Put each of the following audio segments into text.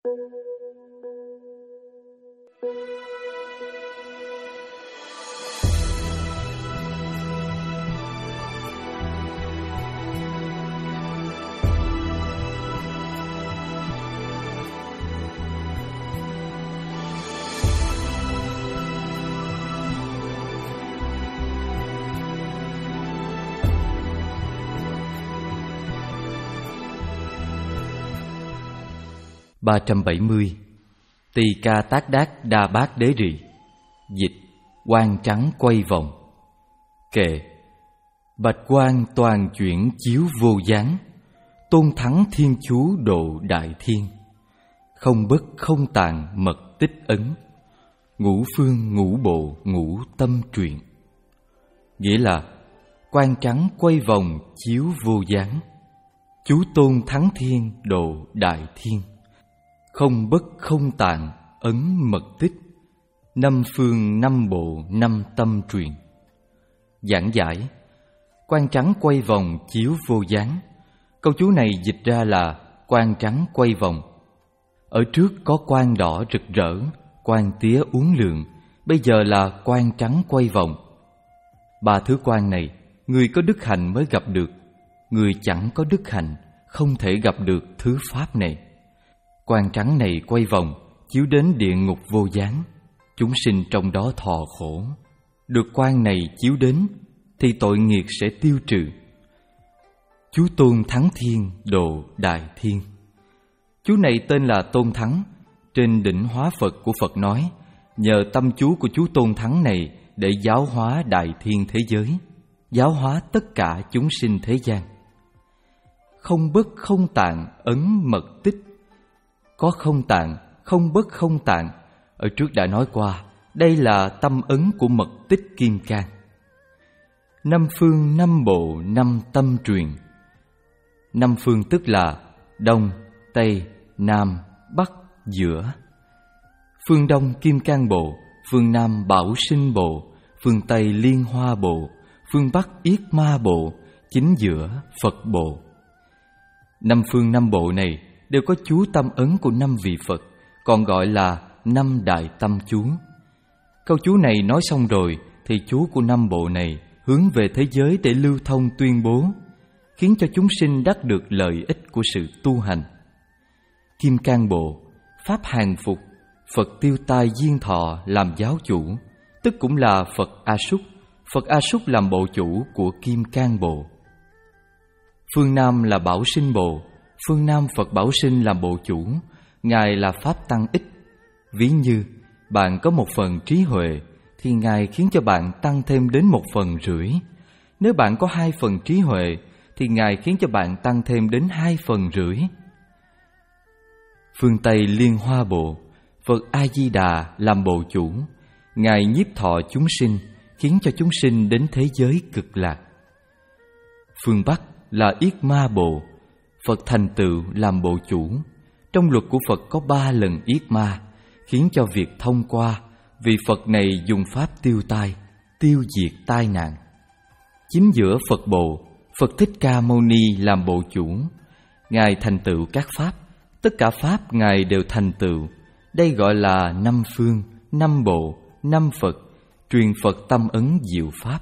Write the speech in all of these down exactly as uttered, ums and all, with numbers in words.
ba trăm bảy mươi. Tỳ ca tác đát đa bát đế rì. Dịch: Quang trắng quay vòng. Kệ: Bạch quang toàn chuyển chiếu vô gián, tôn thắng thiên chú độ đại thiên. Không bất không tàn mật tích ấn, ngũ phương ngũ bộ ngũ tâm truyền. Nghĩa là quang trắng quay vòng chiếu vô gián, chú tôn thắng thiên độ đại thiên. Không bất không tàn ấn mật tích, năm phương năm bộ năm tâm truyền. Giảng giải: Quang trắng quay vòng chiếu vô gián. Câu chú này dịch ra là quang trắng quay vòng. Ở trước có quang đỏ rực rỡ, quang tía uốn lượn, bây giờ là quang trắng quay vòng. Ba thứ quang này, người có đức hạnh mới gặp được. Người chẳng có đức hạnh không thể gặp được thứ pháp này. Quang trắng này quay vòng, chiếu đến địa ngục vô gián, chúng sinh trong đó thọ khổ. Được quang này chiếu đến thì tội nghiệp sẽ tiêu trừ. Chú tôn thắng thiên độ đại thiên. Chú này tên là Tôn Thắng. Trên đỉnh hóa Phật của Phật nói, nhờ tâm chú của chú Tôn Thắng này để giáo hóa đại thiên thế giới, giáo hóa tất cả chúng sinh thế gian. Không bất không tàn ấn mật tích. Có không tàn, không bất không tàn. Ở trước đã nói qua, đây là tâm ấn của mật tích kim cang. Năm phương năm bộ năm tâm truyền. Năm phương tức là Đông, Tây, Nam, Bắc, Giữa. Phương Đông Kim Cang Bộ, phương Nam Bảo Sinh Bộ, phương Tây Liên Hoa Bộ, phương Bắc Yết Ma Bộ, chính giữa Phật Bộ. Năm phương năm bộ này đều có chú tâm ấn của năm vị Phật, còn gọi là năm đại tâm chú. Câu chú này nói xong rồi thì chú của năm bộ này hướng về thế giới để lưu thông tuyên bố, khiến cho chúng sinh đắc được lợi ích của sự tu hành. Kim Cang Bộ, Pháp hàng phục, Phật tiêu tai diên thọ làm giáo chủ, tức cũng là Phật A Súc. Phật A Súc làm bộ chủ của Kim Cang Bộ. Phương Nam là Bảo Sinh Bộ, phương Nam Phật Bảo Sinh làm bộ chủ, Ngài là Pháp Tăng Ích. Ví như bạn có một phần trí huệ thì Ngài khiến cho bạn tăng thêm đến một phần rưỡi. Nếu bạn có hai phần trí huệ thì Ngài khiến cho bạn tăng thêm đến hai phần rưỡi. Phương Tây Liên Hoa Bộ, Phật A-di-đà làm bộ chủ, Ngài nhiếp thọ chúng sinh, khiến cho chúng sinh đến thế giới cực lạc. Phương Bắc là Yết Ma Bộ, Phật thành tựu làm bộ chủ. Trong luật của Phật có ba lần Yết Ma, khiến cho việc thông qua, vì Phật này dùng pháp tiêu tai, tiêu diệt tai nạn. Chính giữa Phật Bộ, Phật Thích Ca Mâu Ni làm bộ chủ, Ngài thành tựu các pháp, tất cả pháp Ngài đều thành tựu. Đây gọi là năm phương, năm bộ, năm Phật, truyền Phật tâm ấn diệu pháp.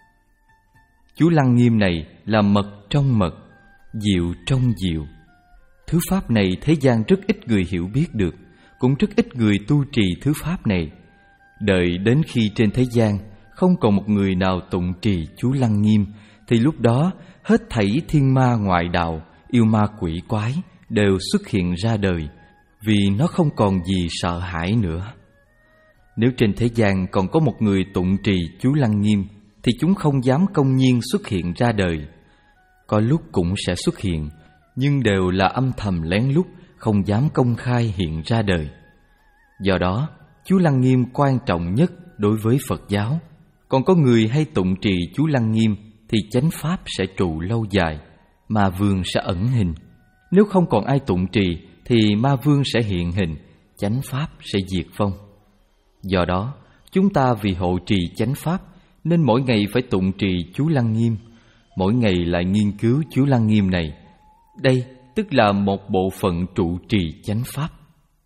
Chú Lăng Nghiêm này là mật trong mật, diệu trong diệu. Thứ pháp này thế gian rất ít người hiểu biết được, cũng rất ít người tu trì thứ pháp này. Đợi đến khi trên thế gian không còn một người nào tụng trì chú Lăng Nghiêm, thì lúc đó hết thảy thiên ma ngoại đạo, yêu ma quỷ quái đều xuất hiện ra đời, vì nó không còn gì sợ hãi nữa. Nếu trên thế gian còn có một người tụng trì chú Lăng Nghiêm, thì chúng không dám công nhiên xuất hiện ra đời. Có lúc cũng sẽ xuất hiện, nhưng đều là âm thầm lén lút, không dám công khai hiện ra đời. Do đó, chú Lăng Nghiêm quan trọng nhất đối với Phật giáo. Còn có người hay tụng trì chú Lăng Nghiêm thì chánh pháp sẽ trụ lâu dài, ma vương sẽ ẩn hình. Nếu không còn ai tụng trì thì ma vương sẽ hiện hình, chánh pháp sẽ diệt vong. Do đó, chúng ta vì hộ trì chánh pháp nên mỗi ngày phải tụng trì chú Lăng Nghiêm, mỗi ngày lại nghiên cứu chú Lăng Nghiêm này. Đây tức là một bộ phận trụ trì chánh pháp.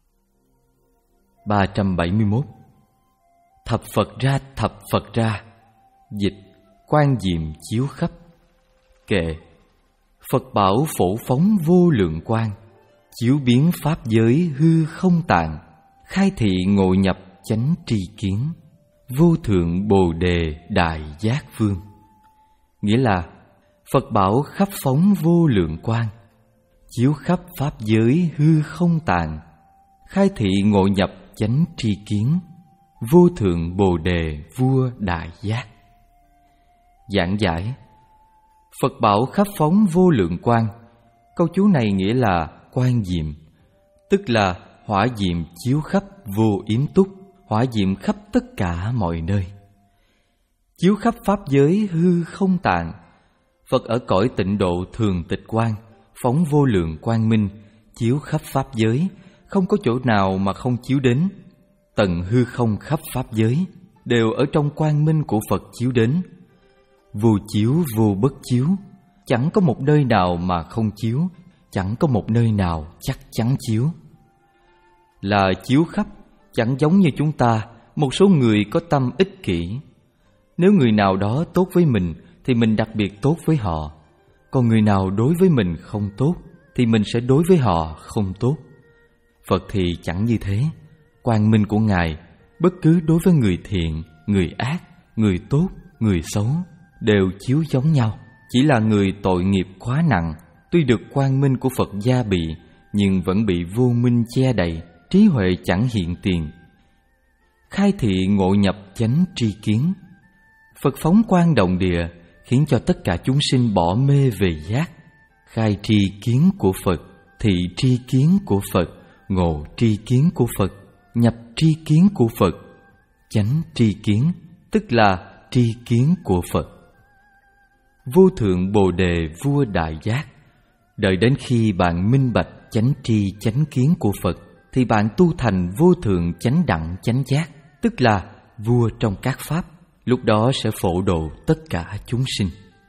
ba trăm bảy mươi mốt. Thập Phật ra, thập Phật ra. Dịch: quang diệm chiếu khắp. Kệ: Phật bảo phổ phóng vô lượng quang, chiếu biến pháp giới hư không tàn, khai thị ngộ nhập chánh tri kiến, vô thượng bồ đề đại giác vương. Nghĩa là Phật bảo khắp phóng vô lượng quang, chiếu khắp pháp giới hư không tàn, khai thị ngộ nhập chánh tri kiến, vô thượng bồ đề vua đại giác. Giảng giải: Phật bảo khắp phóng vô lượng quang, câu chú này nghĩa là quang diệm, tức là hỏa diệm chiếu khắp vô yếm túc, hỏa diệm khắp tất cả mọi nơi. Chiếu khắp pháp giới hư không tàn. Phật ở cõi tịnh độ thường tịch quang, phóng vô lượng quang minh, chiếu khắp pháp giới, không có chỗ nào mà không chiếu đến. Tận hư không khắp pháp giới đều ở trong quang minh của Phật chiếu đến. Vô chiếu vô bất chiếu, chẳng có một nơi nào mà không chiếu, chẳng có một nơi nào chắc chắn chiếu. Là chiếu khắp, chẳng giống như chúng ta, một số người có tâm ích kỷ. Nếu người nào đó tốt với mình thì mình đặc biệt tốt với họ, còn người nào đối với mình không tốt thì mình sẽ đối với họ không tốt. Phật thì chẳng như thế. Quang minh của Ngài bất cứ đối với người thiện, người ác, người tốt, người xấu đều chiếu giống nhau. Chỉ là người tội nghiệp quá nặng, tuy được quang minh của Phật gia bị, nhưng vẫn bị vô minh che đậy, trí huệ chẳng hiện tiền. Khai thị ngộ nhập chánh tri kiến. Phật phóng quang động địa, khiến cho tất cả chúng sinh bỏ mê về giác. Khai tri kiến của Phật, thị tri kiến của Phật, ngộ tri kiến của Phật, nhập tri kiến của Phật. Chánh tri kiến, tức là tri kiến của Phật. Vô thượng bồ đề vua đại giác. Đợi đến khi bạn minh bạch chánh tri chánh kiến của Phật thì bạn tu thành vô thượng chánh đẳng chánh giác, tức là vua trong các pháp. Lúc đó sẽ phổ độ tất cả chúng sinh.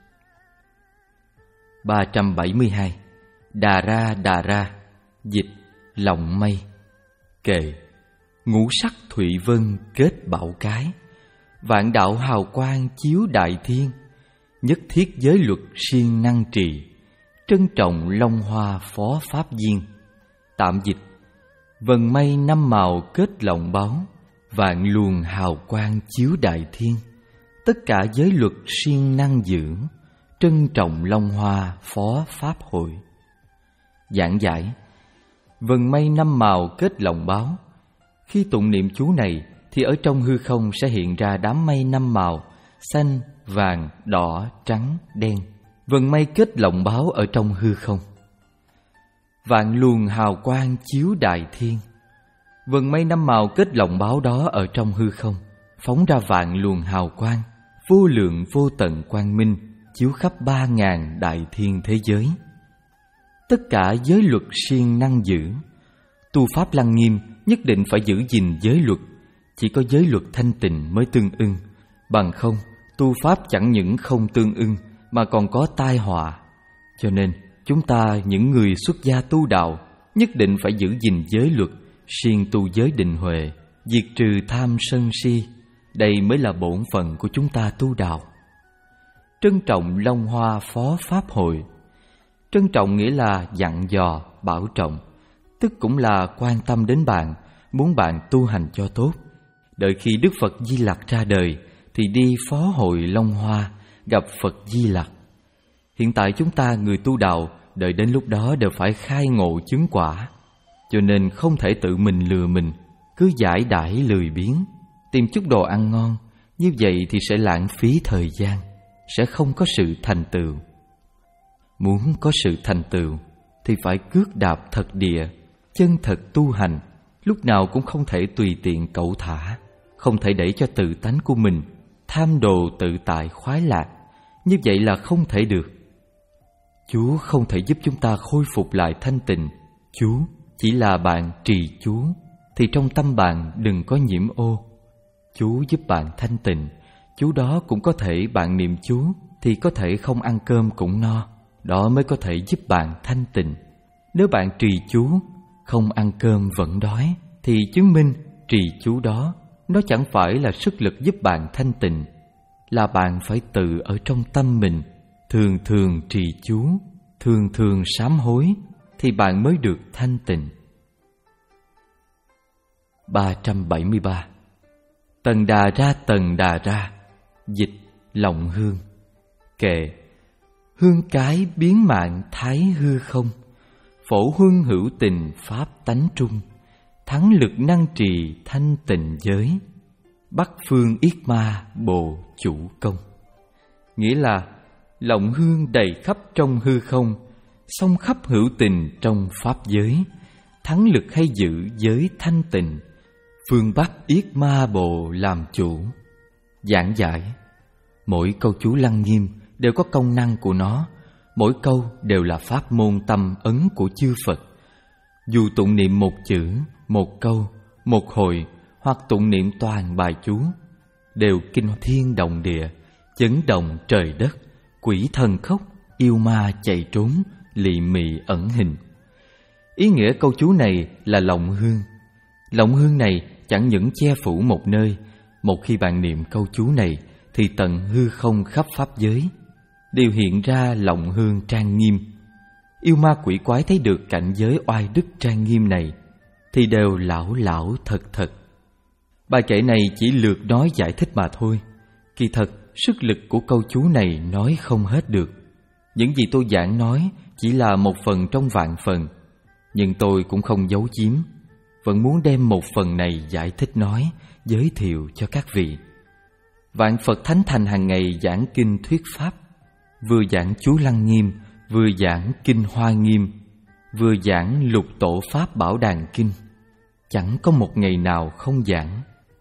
ba trăm bảy mươi hai. Đà ra đà ra. Dịch: lòng mây. Kệ: ngũ sắc thụy vân kết bảo cái, vạn đạo hào quang chiếu đại thiên, nhất thiết giới luật siêng năng trì, trân trọng long hoa phó pháp viên. Tạm dịch: vần mây năm màu kết lòng báu, vạn luồng hào quang chiếu đại thiên, tất cả giới luật siêng năng giữ, trân trọng long hoa phó pháp hội. Giảng giải: vần mây năm màu kết lòng báu. Khi tụng niệm chú này thì ở trong hư không sẽ hiện ra đám mây năm màu: xanh, vàng, đỏ, trắng, đen. Vần mây kết lọng báo ở trong hư không. Vạn luồng hào quang chiếu đại thiên. Vần mây năm màu kết lọng báo đó ở trong hư không, phóng ra vạn luồng hào quang, vô lượng vô tận quang minh, chiếu khắp ba ngàn đại thiên thế giới. Tất cả giới luật siêng năng giữ. Tu pháp lăng nghiêm nhất định phải giữ gìn giới luật. Chỉ có giới luật thanh tịnh mới tương ưng, bằng không tu pháp chẳng những không tương ưng mà còn có tai họa. Cho nên chúng ta những người xuất gia tu đạo nhất định phải giữ gìn giới luật, siêng tu giới định huệ, diệt trừ tham sân si. Đây mới là bổn phận của chúng ta tu đạo. Trân trọng long hoa phó pháp hội. Trân trọng nghĩa là dặn dò, bảo trọng, tức cũng là quan tâm đến bạn, muốn bạn tu hành cho tốt. Đợi khi Đức Phật Di Lặc ra đời thì đi phó hội Long Hoa gặp Phật Di Lặc. Hiện tại chúng ta người tu đạo đợi đến lúc đó đều phải khai ngộ chứng quả, cho nên không thể tự mình lừa mình, cứ giải đãi lười biếng, tìm chút đồ ăn ngon. Như vậy thì sẽ lãng phí thời gian, sẽ không có sự thành tựu. Muốn có sự thành tựu thì phải cước đạp thật địa, chân thật tu hành, lúc nào cũng không thể tùy tiện cẩu thả, không thể để cho tự tánh của mình tham đồ tự tại khoái lạc. Như vậy là không thể được. Chú không thể giúp chúng ta khôi phục lại thanh tịnh. Chú chỉ là bạn trì chú, thì trong tâm bạn đừng có nhiễm ô. Chú giúp bạn thanh tịnh. Chú đó cũng có thể bạn niệm chú thì có thể không ăn cơm cũng no, đó mới có thể giúp bạn thanh tịnh. Nếu bạn trì chú, không ăn cơm vẫn đói, thì chứng minh trì chú đó, nó chẳng phải là sức lực giúp bạn thanh tịnh, là bạn phải tự ở trong tâm mình thường thường trì chú, thường thường sám hối, thì bạn mới được thanh tịnh. ba trăm bảy mươi ba. Tần đà ra tần đà ra. Dịch lòng hương. Kệ. Hương cái biến mạng thái hư không, phổ huân hữu tình pháp tánh trung, thắng lực năng trì thanh tịnh giới, bắc phương yết ma bồ chủ công. Nghĩa là lòng hương đầy khắp trong hư không, song khắp hữu tình trong pháp giới, thắng lực hay giữ giới thanh tịnh, phương bắc yết ma bồ làm chủ. Giảng giải. Mỗi câu chú Lăng Nghiêm đều có công năng của nó, mỗi câu đều là pháp môn tâm ấn của chư Phật. Dù tụng niệm một chữ, một câu, một hồi, hoặc tụng niệm toàn bài chú, đều kinh thiên động địa, chấn động trời đất, quỷ thần khóc, yêu ma chạy trốn, lì mị ẩn hình. Ý nghĩa câu chú này là lòng hương. Lòng hương này chẳng những che phủ một nơi, một khi bạn niệm câu chú này thì tận hư không khắp pháp giới đều hiện ra lòng hương trang nghiêm. Yêu ma quỷ quái thấy được cảnh giới oai đức trang nghiêm này thì đều lảo lảo thật thật. Bài kệ này chỉ lược nói giải thích mà thôi. Kỳ thật, sức lực của câu chú này nói không hết được. Những gì tôi giảng nói chỉ là một phần trong vạn phần, nhưng tôi cũng không giấu giếm, vẫn muốn đem một phần này giải thích nói, giới thiệu cho các vị. Vạn Phật Thánh Thành hàng ngày giảng kinh thuyết pháp, vừa giảng chú Lăng Nghiêm, vừa giảng kinh Hoa Nghiêm, vừa giảng lục tổ pháp Bảo Đàn Kinh, chẳng có một ngày nào không giảng.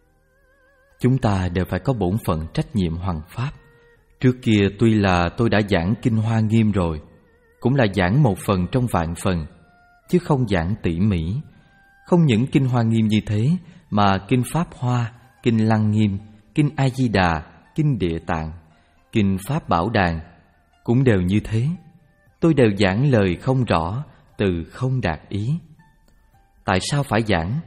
Chúng ta đều phải có bổn phận trách nhiệm hoằng pháp. Trước kia tuy là tôi đã giảng kinh Hoa Nghiêm rồi, cũng là giảng một phần trong vạn phần, chứ không giảng tỉ mỉ. Không những kinh Hoa Nghiêm như thế, mà kinh Pháp Hoa, kinh Lăng Nghiêm, kinh A Di Đà, kinh Địa Tạng, kinh Pháp Bảo Đàn cũng đều như thế. Tôi đều giảng lời không rõ, từ không đạt ý. Tại sao phải giảng?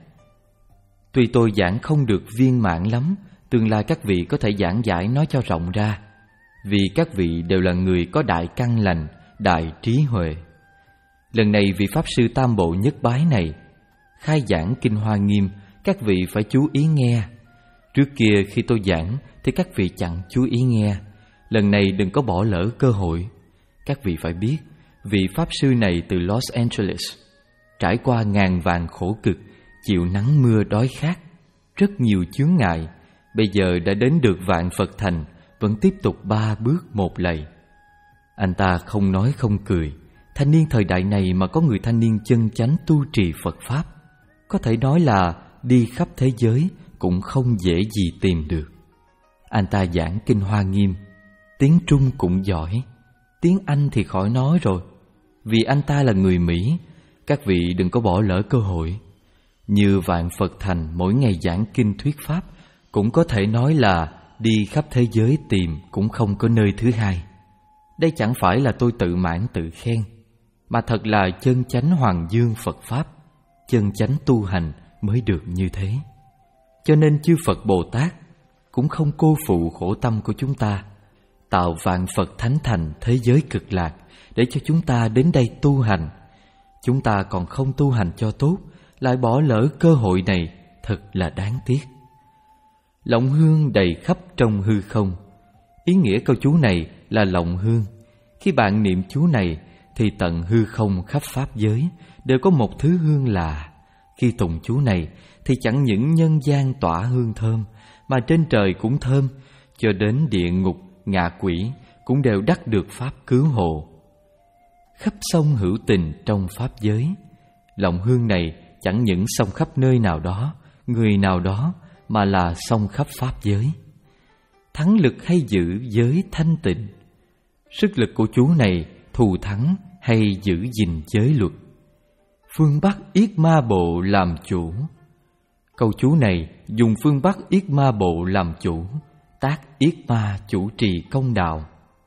Tuy tôi giảng không được viên mãn lắm, tương lai các vị có thể giảng giải nói cho rộng ra, vì các vị đều là người có đại căn lành, đại trí huệ. Lần này vị Pháp Sư Tam Bộ Nhất Bái này khai giảng kinh Hoa Nghiêm, các vị phải chú ý nghe. Trước kia khi tôi giảng thì các vị chẳng chú ý nghe, lần này đừng có bỏ lỡ cơ hội. Các vị phải biết, vị Pháp Sư này từ Los Angeles, trải qua ngàn vàng khổ cực, chịu nắng mưa đói khát, rất nhiều chướng ngại, bây giờ đã đến được Vạn Phật Thành, vẫn tiếp tục ba bước một lạy. Anh ta không nói không cười. Thanh niên thời đại này mà có người thanh niên chân chánh tu trì Phật Pháp, có thể nói là đi khắp thế giới cũng không dễ gì tìm được. Anh ta giảng kinh Hoa Nghiêm, tiếng Trung cũng giỏi, tiếng Anh thì khỏi nói rồi. Vì anh ta là người Mỹ, các vị đừng có bỏ lỡ cơ hội. Như Vạn Phật Thành mỗi ngày giảng kinh thuyết pháp, cũng có thể nói là đi khắp thế giới tìm cũng không có nơi thứ hai. Đây chẳng phải là tôi tự mãn tự khen, mà thật là chân chánh hoàng dương Phật Pháp, chân chánh tu hành mới được như thế. Cho nên chư Phật Bồ Tát cũng không cô phụ khổ tâm của chúng ta, tạo Vạn Phật Thánh Thành thế giới cực lạc để cho chúng ta đến đây tu hành. Chúng ta còn không tu hành cho tốt, lại bỏ lỡ cơ hội này, thật là đáng tiếc. Lòng hương đầy khắp trong hư không. Ý nghĩa câu chú này là lòng hương. Khi bạn niệm chú này thì tận hư không khắp pháp giới đều có một thứ hương lạ. Khi tụng chú này thì chẳng những nhân gian tỏa hương thơm, mà trên trời cũng thơm, cho đến địa ngục, ngạ quỷ cũng đều đắc được pháp cứu hộ. Khắp sông hữu tình trong pháp giới. Lòng hương này chẳng những sông khắp nơi nào đó, người nào đó, mà là sông khắp pháp giới. Thắng lực hay giữ giới thanh tịnh. Sức lực của chú này thù thắng hay giữ gìn giới luật. Phương Bắc Yết Ma Bộ làm chủ. Câu chú này dùng phương Bắc Yết Ma Bộ làm chủ, tác Yết Ma chủ trì công đạo.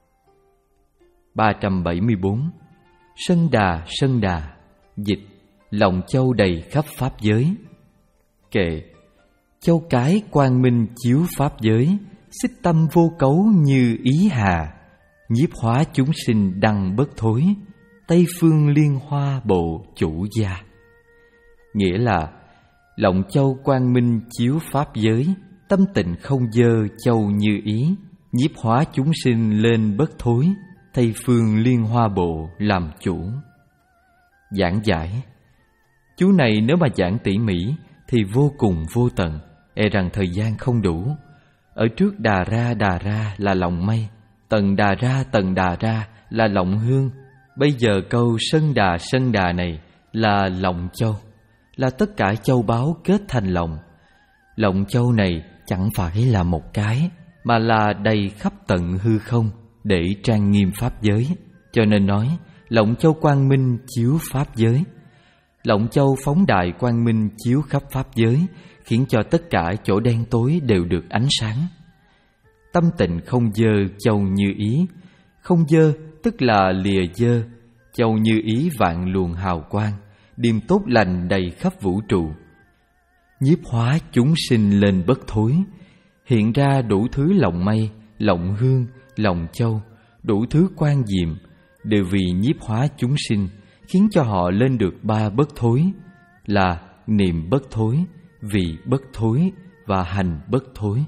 ba trăm bảy mươi bốn. Sân Đà Sân Đà. Dịch lòng châu đầy khắp pháp giới. Kệ. châu cái quang minh chiếu pháp giới, xích tâm vô cấu như ý hà, nhiếp hóa chúng sinh đăng bất thối, Tây phương liên hoa bộ chủ gia. Nghĩa là lọng châu quang minh chiếu pháp giới, tâm tịnh không dơ châu như ý, nhiếp hóa chúng sinh lên bất thối, Tây phương liên hoa bộ làm chủ. Giảng giải. Chú này nếu mà giảng tỉ mỉ thì vô cùng vô tận, e rằng thời gian không đủ. Ở trước đà ra đà ra là lòng mây, tầng đà ra tầng đà ra là lòng hương. Bây giờ câu sân đà sân đà này là lòng châu, là tất cả châu báu kết thành lòng. Lòng châu này chẳng phải là một cái, mà là đầy khắp tận hư không để trang nghiêm pháp giới. Cho nên nói lọng châu quang minh chiếu pháp giới. Lọng châu phóng đại quang minh chiếu khắp pháp giới, khiến cho tất cả chỗ đen tối đều được ánh sáng. Tâm tịnh không dơ châu như ý. Không dơ tức là lìa dơ, châu như ý vạn luồng hào quang, điềm tốt lành đầy khắp vũ trụ. Nhiếp hóa chúng sinh lên bất thối, hiện ra đủ thứ lọng mây, lọng hương, lọng châu, đủ thứ quan diệm, đều vì nhiếp hóa chúng sinh, khiến cho họ lên được ba bất thối, là niệm bất thối, vị bất thối và hành bất thối.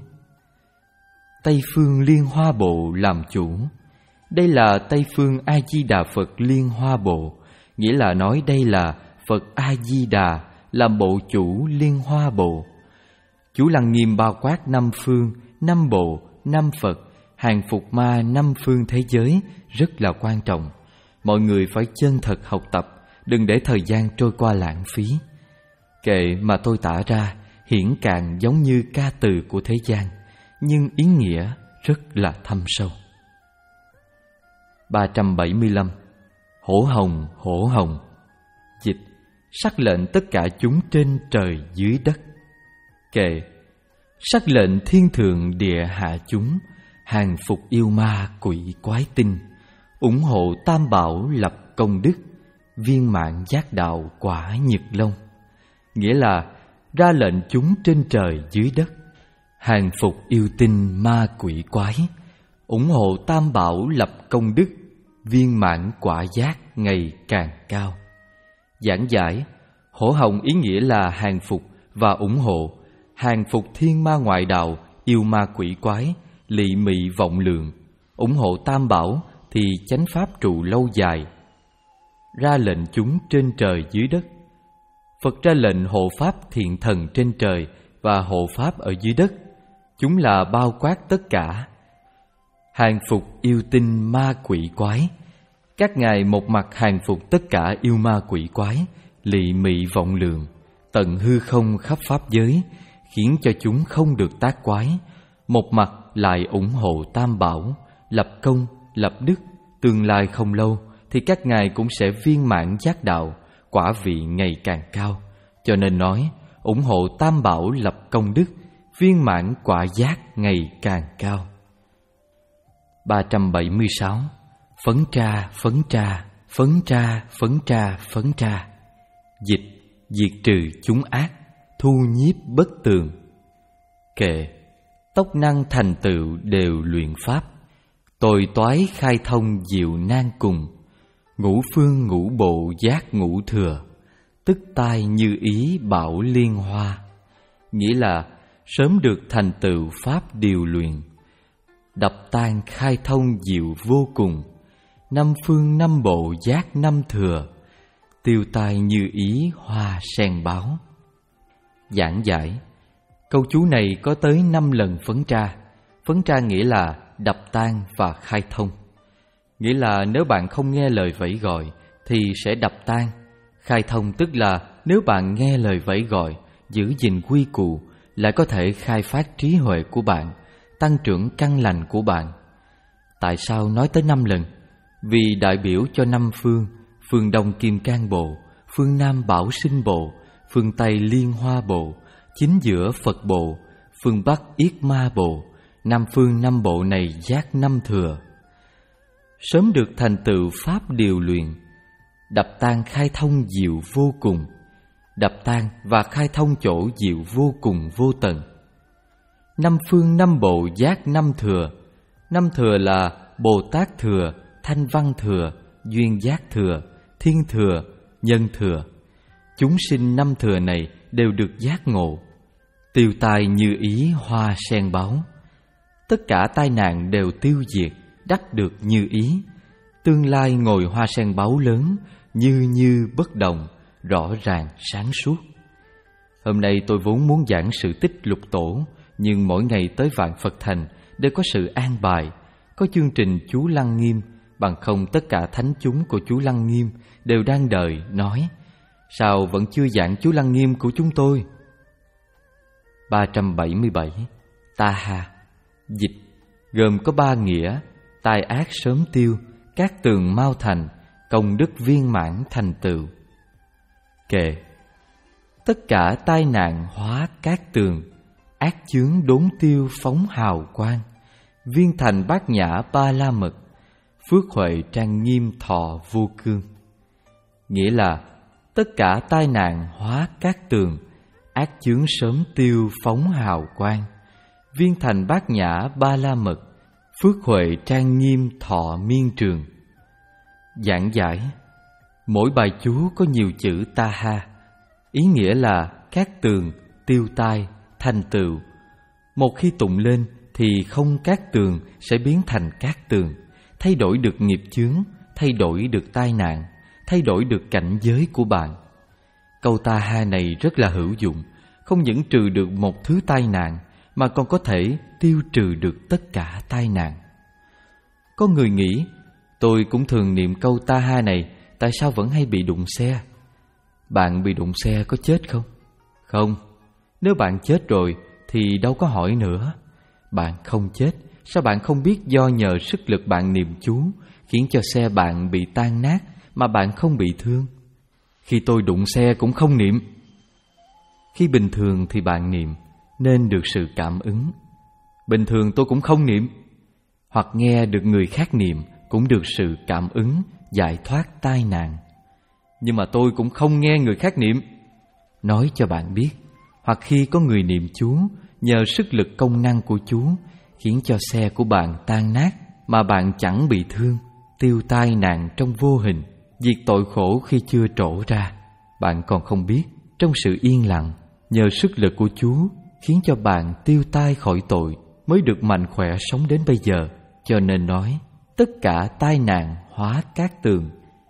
Tây phương liên hoa bộ làm chủ. Đây là Tây phương A-di-đà Phật liên hoa bộ, nghĩa là nói đây là Phật A-di-đà làm bộ chủ liên hoa bộ. Chú lăng nghiêm bao quát năm phương, năm bộ, năm Phật, hàng phục ma năm phương thế giới rất là quan trọng. Mọi người phải chân thật học tập, đừng để thời gian trôi qua lãng phí. Kệ mà tôi tả ra hiển cạn giống như ca từ của thế gian, nhưng ý nghĩa rất là thâm sâu. ba trăm bảy mươi lăm. Hổ hồng, hổ hồng. Dịch: sắc lệnh tất cả chúng trên trời dưới đất. Kệ: sắc lệnh thiên thượng địa hạ chúng, hàng phục yêu ma quỷ quái tinh, ủng hộ tam bảo lập công đức, viên mãn giác đạo quả nhật long. Nghĩa là ra lệnh chúng trên trời dưới đất, hàng phục yêu tinh ma quỷ quái, ủng hộ tam bảo lập công đức, viên mãn quả giác ngày càng cao. Giảng giải: hổ hồng ý nghĩa là hàng phục và ủng hộ, hàng phục thiên ma ngoại đạo, yêu ma quỷ quái, lị mị vọng lượng. Ủng hộ tam bảo thì chánh pháp trụ lâu dài. Ra lệnh chúng trên trời dưới đất. Phật ra lệnh hộ pháp thiện thần trên trời và hộ pháp ở dưới đất, chúng là bao quát tất cả. Hàng phục yêu tinh ma quỷ quái. Các ngài một mặt hàng phục tất cả yêu ma quỷ quái, lị mị vọng lượng, tận hư không khắp pháp giới, khiến cho chúng không được tác quái. Một mặt lại ủng hộ tam bảo, lập công, lập đức, tương lai không lâu thì các ngài cũng sẽ viên mãn giác đạo, quả vị ngày càng cao. Cho nên nói, ủng hộ tam bảo lập công đức, viên mãn quả giác ngày càng cao. ba trăm bảy mươi sáu. Phấn tra, phấn tra, phấn tra, phấn tra, phấn tra. Dịch: diệt trừ chúng ác, thu nhiếp bất tường. Kệ: tốc năng thành tựu đều luyện pháp, tồi toái khai thông diệu nan cùng, ngũ phương ngũ bộ giác ngũ thừa, tức tai như ý bảo liên hoa. Nghĩa là sớm được thành tựu pháp điều luyện, đập tan khai thông diệu vô cùng, năm phương năm bộ giác năm thừa, tiêu tai như ý hoa sen báo. Giảng giải: câu chú này có tới năm lần phấn tra. Phấn tra nghĩa là đập tan và khai thông. Nghĩa là nếu bạn không nghe lời vẫy gọi thì sẽ đập tan. Khai thông tức là nếu bạn nghe lời vẫy gọi, giữ gìn quy củ, lại có thể khai phát trí huệ của bạn, tăng trưởng căn lành của bạn. Tại sao nói tới năm lần? Vì đại biểu cho năm phương: phương Đông Kim Cang Bộ, phương Nam Bảo Sinh Bộ, phương Tây Liên Hoa Bộ, chính giữa Phật Bộ, phương Bắc Yết Ma Bộ. Năm phương năm bộ này giác năm thừa. Sớm được thành tựu pháp điều luyện, đập tan khai thông diệu vô cùng. đập tan và khai thông chỗ diệu vô cùng vô tận. Năm phương năm bộ giác năm thừa. Năm thừa là Bồ Tát thừa, Thanh Văn thừa, Duyên Giác thừa, Thiên thừa, Nhân thừa. Chúng sinh năm thừa này đều được giác ngộ, tiêu tai như ý hoa sen báu. Tất cả tai nạn đều tiêu diệt, đắc được như ý. Tương lai ngồi hoa sen báu lớn, như như bất động, rõ ràng sáng suốt. Hôm nay tôi vốn muốn giảng sự tích lục tổ, nhưng mỗi ngày tới Vạn Phật Thành đều có sự an bài, có chương trình chú Lăng Nghiêm, bằng không tất cả thánh chúng của chú Lăng Nghiêm đều đang đợi nói: sao vẫn chưa giảng chú Lăng Nghiêm của chúng tôi? ba trăm bảy mươi bảy. Ta ha. Dịch gồm có ba nghĩa: tai ác sớm tiêu, cát tường mau thành, công đức viên mãn thành tựu. Kệ: tất cả tai nạn hóa cát tường, ác chướng đốn tiêu phóng hào quang, viên thành bát nhã ba la mật, phước huệ trang nghiêm thọ vô cương. Nghĩa là tất cả tai nạn hóa cát tường, ác chướng sớm tiêu phóng hào quang, viên thành bát nhã ba la mật, phước huệ trang nghiêm thọ miên trường. Giảng giải: mỗi bài chú có nhiều chữ ta ha, ý nghĩa là cát tường, tiêu tai, thành tựu. Một khi tụng lên thì không cát tường sẽ biến thành cát tường, thay đổi được nghiệp chướng, thay đổi được tai nạn, thay đổi được cảnh giới của bạn. Câu ta ha này rất là hữu dụng, không những trừ được một thứ tai nạn mà còn có thể tiêu trừ được tất cả tai nạn. Có người nghĩ, tôi cũng thường niệm câu ta ha này, tại sao vẫn hay bị đụng xe? Bạn bị đụng xe có chết không? Không. Nếu bạn chết rồi thì đâu có hỏi nữa. Bạn không chết, sao bạn không biết do nhờ sức lực bạn niệm chú khiến cho xe bạn bị tan nát mà bạn không bị thương? Khi tôi đụng xe cũng không niệm. Khi bình thường thì bạn niệm, nên được sự cảm ứng. Bình thường tôi cũng không niệm, hoặc nghe được người khác niệm cũng được sự cảm ứng, giải thoát tai nạn. Nhưng mà tôi cũng không nghe người khác niệm. Nói cho bạn biết, hoặc khi có người niệm chú, nhờ sức lực công năng của chú khiến cho xe của bạn tan nát mà bạn chẳng bị thương, tiêu tai nạn trong vô hình, diệt tội khổ khi chưa trổ ra. Bạn còn không biết, trong sự yên lặng, nhờ sức lực của chú khiến cho bạn tiêu tai khỏi tội, mới được mạnh khỏe sống đến bây giờ. Cho nên nói, tất cả tai nạn hóa cát tường,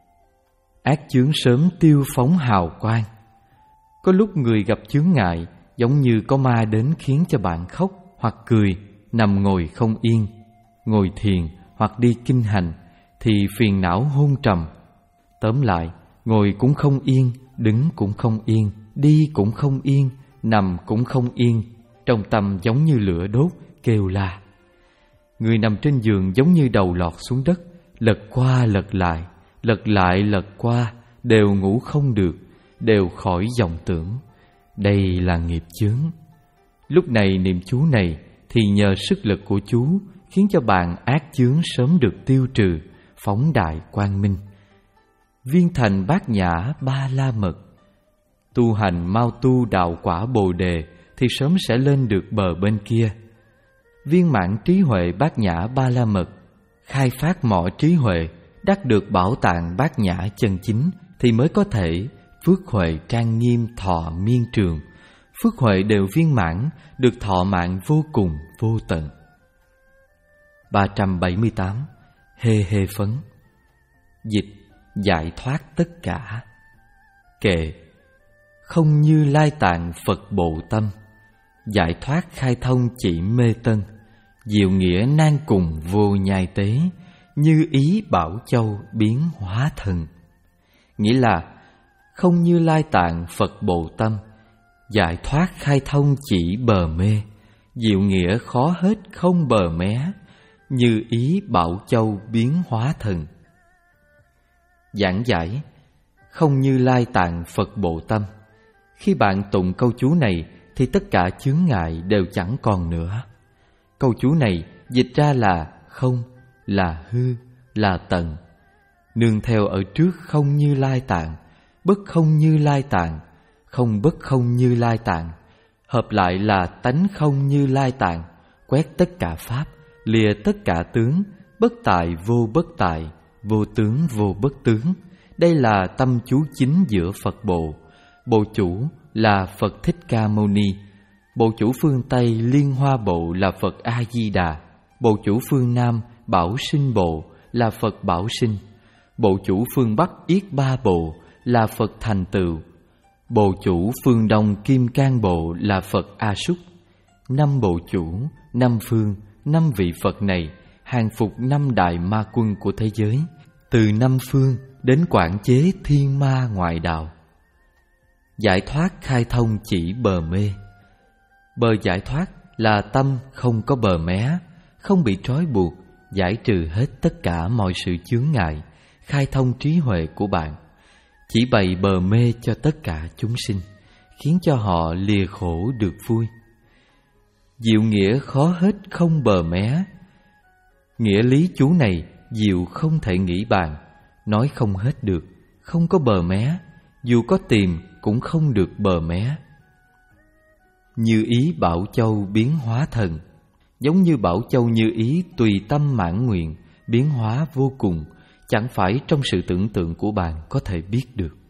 ác chướng sớm tiêu phóng hào quang. Có lúc người gặp chướng ngại, giống như có ma đến khiến cho bạn khóc hoặc cười, nằm ngồi không yên, ngồi thiền hoặc đi kinh hành thì phiền não hôn trầm. Tóm lại, ngồi cũng không yên, đứng cũng không yên, đi cũng không yên, nằm cũng không yên, trong tâm giống như lửa đốt, kêu la. Người nằm trên giường giống như đầu lọt xuống đất, lật qua lật lại, lật lại lật qua, đều ngủ không được, đều khỏi vọng tưởng. Đây là nghiệp chướng. Lúc này niệm chú này thì nhờ sức lực của chú khiến cho bạn ác chướng sớm được tiêu trừ, phóng đại quang minh. Viên thành bát nhã ba la mật, tu hành mau tu đạo quả Bồ đề thì sớm sẽ lên được bờ bên kia. Viên mãn trí huệ bát nhã ba la mật, khai phát mỏ trí huệ, đắc được bảo tạng bát nhã chân chính thì mới có thể phước huệ trang nghiêm thọ miên trường. Phước huệ đều viên mãn, được thọ mạng vô cùng vô tận. ba trăm bảy mươi tám. Hê hê phấn. Dịch giải thoát tất cả. Kệ: không Như Lai Tạng Phật Bộ Tâm, giải thoát khai thông chỉ mê tân, diệu nghĩa nan cùng vô nhai tế, như ý bảo châu biến hóa thần. Nghĩa là không Như Lai Tạng Phật Bộ Tâm, giải thoát khai thông chỉ bờ mê, diệu nghĩa khó hết không bờ mé, như ý bảo châu biến hóa thần. Giảng giải: không Như Lai Tạng Phật Bộ Tâm. Khi bạn tụng câu chú này thì tất cả chướng ngại đều chẳng còn nữa. Câu chú này dịch ra là không, là hư, là tận. Nương theo ở trước không Như Lai Tạng, bất không Như Lai Tạng, không bất không Như Lai Tạng, hợp lại là tánh không Như Lai Tạng, quét tất cả pháp, lìa tất cả tướng, bất tại vô bất tại, vô tướng vô bất tướng. Đây là tâm chú chính giữa Phật Bộ. Bộ chủ là Phật Thích Ca Mâu Ni. Bộ chủ phương Tây Liên Hoa Bộ là Phật A Di Đà. Bộ chủ phương Nam Bảo Sinh Bộ là Phật Bảo Sinh. Bộ chủ phương Bắc Yết Ba Bộ là Phật Thành Tựu. Bộ chủ phương Đông Kim Cang Bộ là Phật A Súc. Năm bộ chủ, năm phương, năm vị Phật này hàng phục năm đại ma quân của thế giới, từ năm phương đến quản chế thiên ma ngoại đạo. Giải thoát khai thông chỉ bờ mê. Bờ giải thoát là tâm không có bờ mé, không bị trói buộc, giải trừ hết tất cả mọi sự chướng ngại, khai thông trí huệ của bạn, chỉ bày bờ mê cho tất cả chúng sinh, khiến cho họ lìa khổ được vui. Diệu nghĩa khó hết không bờ mé. Nghĩa lý chú này diệu không thể nghĩ bàn, nói không hết được, không có bờ mé, dù có tìm cũng không được bờ mé. Như ý Bảo Châu biến hóa thần, giống như Bảo Châu như ý tùy tâm mãn nguyện, biến hóa vô cùng, chẳng phải trong sự tưởng tượng của bạn có thể biết được.